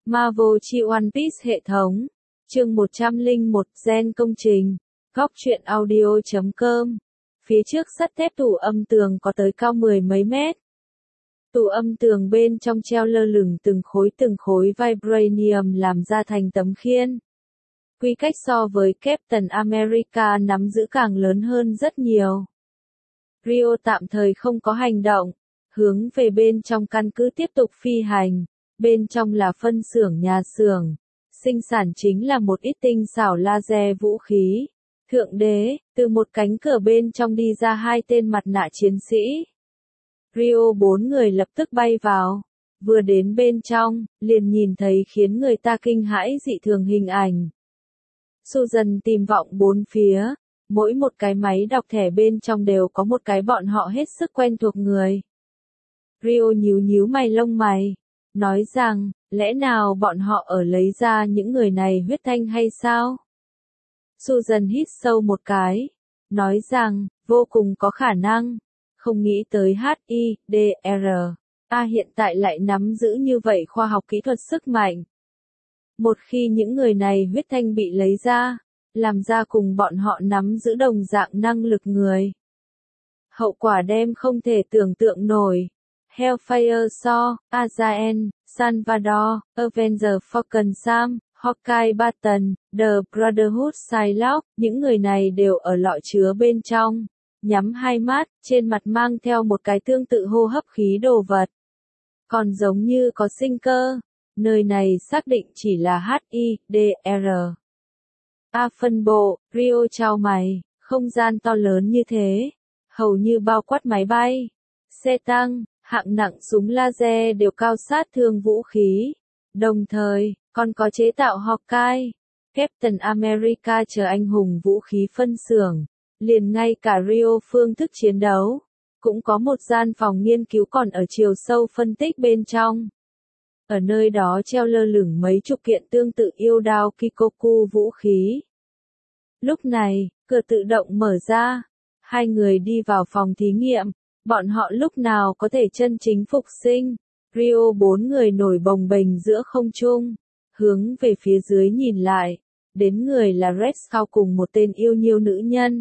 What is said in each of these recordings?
Marvel chi One Piece hệ thống. Chương 101 Gen công trình. Góc truyện audio.com. Phía trước sắt thép tủ âm tường có tới cao mười mấy mét. Tủ âm tường bên trong treo lơ lửng từng khối vibranium làm ra thành tấm khiên. Quy cách so với Captain America nắm giữ càng lớn hơn rất nhiều. Rio tạm thời không có hành động, hướng về bên trong căn cứ tiếp tục phi hành. Bên trong là phân xưởng nhà xưởng, sinh sản chính là một ít tinh xảo laser vũ khí. Thượng đế, từ một cánh cửa bên trong đi ra hai tên mặt nạ chiến sĩ. Rio 4 người lập tức bay vào, vừa đến bên trong, liền nhìn thấy khiến người ta kinh hãi dị thường hình ảnh. Susan tìm vọng bốn phía, mỗi một cái máy đọc thẻ bên trong đều có một cái bọn họ hết sức quen thuộc người. Rio nhíu mày lông mày, nói rằng, lẽ nào bọn họ ở lấy ra những người này huyết thanh hay sao? Susan hít sâu một cái, nói rằng, vô cùng có khả năng, không nghĩ tới HIDRA hiện tại lại nắm giữ như vậy khoa học kỹ thuật sức mạnh. Một khi những người này huyết thanh bị lấy ra, làm ra cùng bọn họ nắm giữ đồng dạng năng lực người. Hậu quả đem không thể tưởng tượng nổi. Hellfire Saw, Azael, Salvador, Avenger Falcon Sam, Hawkeye Barton, The Brotherhood Psylocke, những người này đều ở lọ chứa bên trong, nhắm hai mắt, trên mặt mang theo một cái tương tự hô hấp khí đồ vật. Còn giống như có sinh cơ, nơi này xác định chỉ là HIDR. Phân bộ, Rio chau mày, không gian to lớn như thế, hầu như bao quát máy bay, xe tăng, hạng nặng súng laser đều cao sát thương vũ khí. Đồng thời, còn có chế tạo Hawkeye, Captain America chờ anh hùng vũ khí phân xưởng, liền ngay cả Rio phương thức chiến đấu. Cũng có một gian phòng nghiên cứu còn ở chiều sâu phân tích bên trong. Ở nơi đó treo lơ lửng mấy chục kiện tương tự yêu đao Kikoku vũ khí. Lúc này, cửa tự động mở ra, hai người đi vào phòng thí nghiệm. Bọn họ lúc nào có thể chân chính phục sinh? Rio 4 người nổi bồng bềnh giữa không trung, hướng về phía dưới nhìn lại, đến người là Red Skull cùng một tên yêu nhiêu nữ nhân.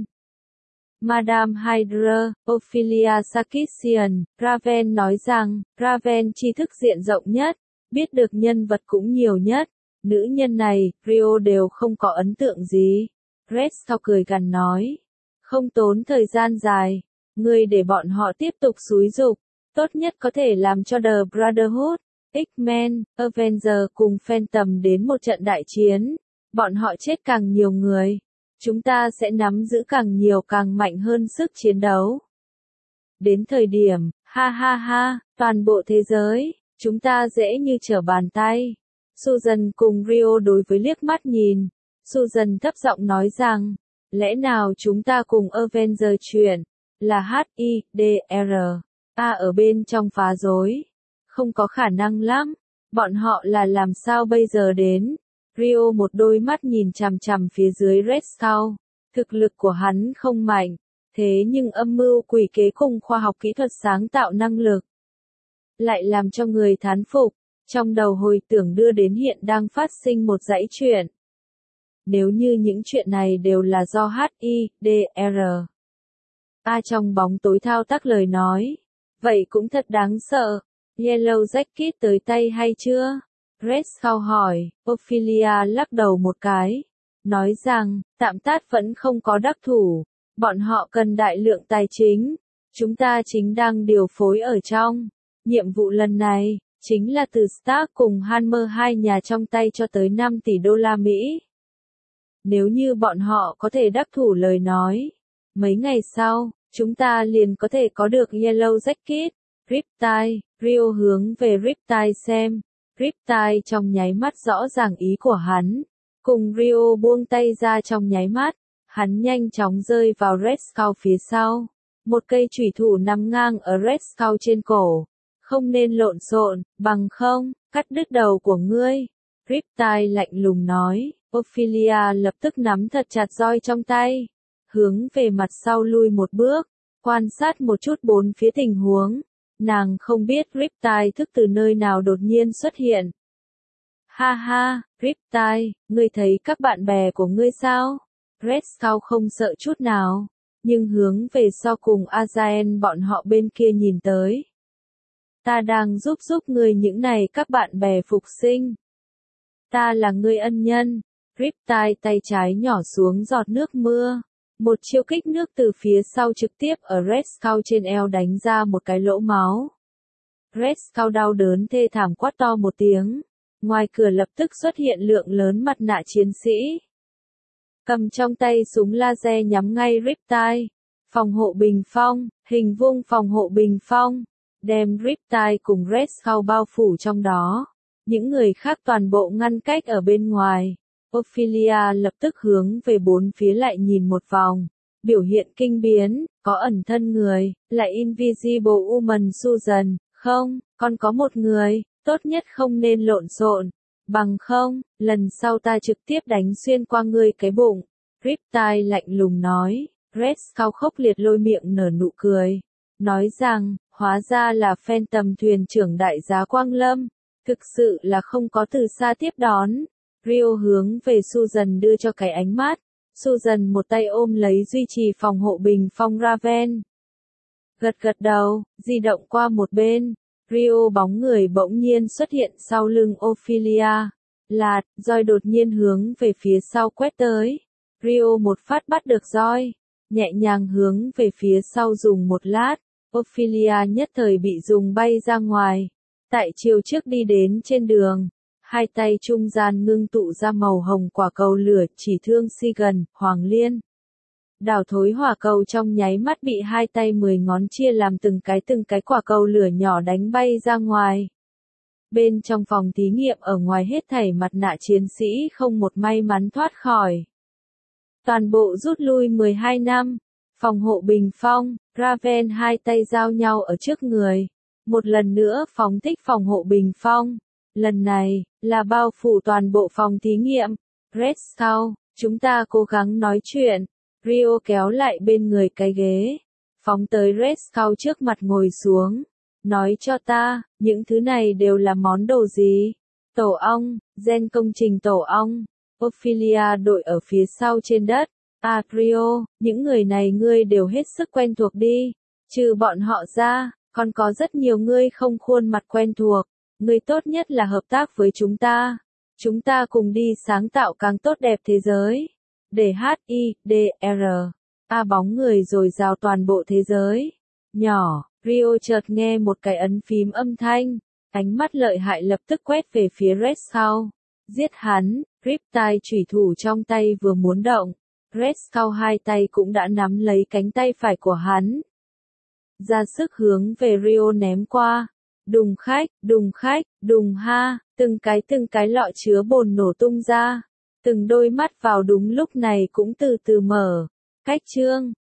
Madame Hydra, Ophelia Sarkisian, Raven nói rằng, Raven tri thức diện rộng nhất, biết được nhân vật cũng nhiều nhất. Nữ nhân này, Rio đều không có ấn tượng gì. Red Skull cười gằn nói, không tốn thời gian dài. Ngươi để bọn họ tiếp tục xúi giục, tốt nhất có thể làm cho The Brotherhood, X-Men, Avenger cùng Phantom đến một trận đại chiến. Bọn họ chết càng nhiều người, chúng ta sẽ nắm giữ càng nhiều càng mạnh hơn sức chiến đấu. Đến thời điểm, toàn bộ thế giới, chúng ta dễ như trở bàn tay. Susan cùng Rio đối với liếc mắt nhìn. Susan thấp giọng nói rằng, lẽ nào chúng ta cùng Avenger chuyển? Là HIDR. Ở bên trong phá rối. Không có khả năng lắm. Bọn họ là làm sao bây giờ đến? Rio một đôi mắt nhìn chằm chằm phía dưới Red Skull. Thực lực của hắn không mạnh. Thế nhưng âm mưu quỷ kế cùng khoa học kỹ thuật sáng tạo năng lực. Lại làm cho người thán phục. Trong đầu hồi tưởng đưa đến hiện đang phát sinh một dãy chuyện. Nếu như những chuyện này đều là do HIDR. Trong bóng tối thao tác lời nói. Vậy cũng thật đáng sợ. Yellow Jacket tới tay hay chưa? Red Skull hỏi. Ophelia lắc đầu một cái. Nói rằng, tạm tát vẫn không có đắc thủ. Bọn họ cần đại lượng tài chính. Chúng ta chính đang điều phối ở trong. Nhiệm vụ lần này, chính là từ Stark cùng Hammer hai nhà trong tay cho tới 5 tỷ đô la Mỹ. Nếu như bọn họ có thể đắc thủ lời nói. Mấy ngày sau, chúng ta liền có thể có được Yellow Jacket. Riptide, Rio hướng về Riptide xem. Riptide trong nháy mắt rõ ràng ý của hắn. Cùng Rio buông tay ra trong nháy mắt. Hắn nhanh chóng rơi vào Red Skull phía sau. Một cây chủy thủ nằm ngang ở Red Skull trên cổ. Không nên lộn xộn, bằng không, cắt đứt đầu của ngươi. Riptide lạnh lùng nói. Ophelia lập tức nắm thật chặt roi trong tay. Hướng về mặt sau lui một bước. Quan sát một chút bốn phía tình huống. Nàng không biết Riptide thức từ nơi nào đột nhiên xuất hiện. Ha ha, Riptide, ngươi thấy các bạn bè của ngươi sao? Red Skull không sợ chút nào, nhưng hướng về sau cùng Azael bọn họ bên kia nhìn tới. Ta đang giúp ngươi những này các bạn bè phục sinh. Ta là ngươi ân nhân. Riptide tay trái nhỏ xuống giọt nước mưa. Một chiêu kích nước từ phía sau trực tiếp ở Red Skull trên eo đánh ra một cái lỗ máu. Red Skull đau đớn thê thảm quát to một tiếng. Ngoài cửa lập tức xuất hiện lượng lớn mặt nạ chiến sĩ. Cầm trong tay súng laser nhắm ngay Riptide. Phòng hộ bình phong, hình vuông phòng hộ bình phong. Đem Riptide cùng Red Skull bao phủ trong đó. Những người khác toàn bộ ngăn cách ở bên ngoài. Ophelia lập tức hướng về bốn phía lại nhìn một vòng. Biểu hiện kinh biến, có ẩn thân người, lại Invisible Woman Susan, không, còn có một người, tốt nhất không nên lộn xộn. Bằng không, lần sau ta trực tiếp đánh xuyên qua ngươi cái bụng. Riptide lạnh lùng nói. Red Skull khốc liệt lôi miệng nở nụ cười. Nói rằng, hóa ra là Phantom thuyền trưởng đại giá Quang Lâm. Thực sự là không có từ xa tiếp đón. Rio hướng về Susan đưa cho cái ánh mắt. Susan một tay ôm lấy duy trì phòng hộ bình phong Raven. Gật gật đầu, di động qua một bên. Rio bóng người bỗng nhiên xuất hiện sau lưng Ophelia. Lạt, roi đột nhiên hướng về phía sau quét tới. Rio một phát bắt được roi. Nhẹ nhàng hướng về phía sau dùng một lát. Ophelia nhất thời bị dùng bay ra ngoài. Tại chiều trước đi đến trên đường. Hai tay trung gian ngưng tụ ra màu hồng quả cầu lửa chỉ thương Sigan, Hoàng Liên. Đảo thối hỏa cầu trong nháy mắt bị hai tay 10 ngón chia làm từng cái quả cầu lửa nhỏ đánh bay ra ngoài. Bên trong phòng thí nghiệm ở ngoài hết thảy mặt nạ chiến sĩ không một may mắn thoát khỏi. Toàn bộ rút lui 12 năm. Phòng hộ bình phong, Raven hai tay giao nhau ở trước người. Một lần nữa phóng thích phòng hộ bình phong. Lần này, là bao phủ toàn bộ phòng thí nghiệm. Red Skull, chúng ta cố gắng nói chuyện. Rio kéo lại bên người cái ghế. Phóng tới Red Skull trước mặt ngồi xuống. Nói cho ta, những thứ này đều là món đồ gì? Tổ ong, gen công trình tổ ong. Ophelia đội ở phía sau trên đất. Rio, những người này ngươi đều hết sức quen thuộc đi. Trừ bọn họ ra, còn có rất nhiều ngươi không khuôn mặt quen thuộc. Ngươi tốt nhất là hợp tác với chúng ta. Chúng ta cùng đi sáng tạo càng tốt đẹp thế giới. Để HIDR. Bóng người rồi rào toàn bộ thế giới. Nhỏ, Rio chợt nghe một cái ấn phím âm thanh. Ánh mắt lợi hại lập tức quét về phía Red Skull. Giết hắn, Riptide chủy thủ trong tay vừa muốn động. Red Skull hai tay cũng đã nắm lấy cánh tay phải của hắn. Ra sức hướng về Rio ném qua. Đùng khách, đùng ha, từng cái lọ chứa bồn nổ tung ra. Từng đôi mắt vào đúng lúc này cũng từ từ mở. Cách chương.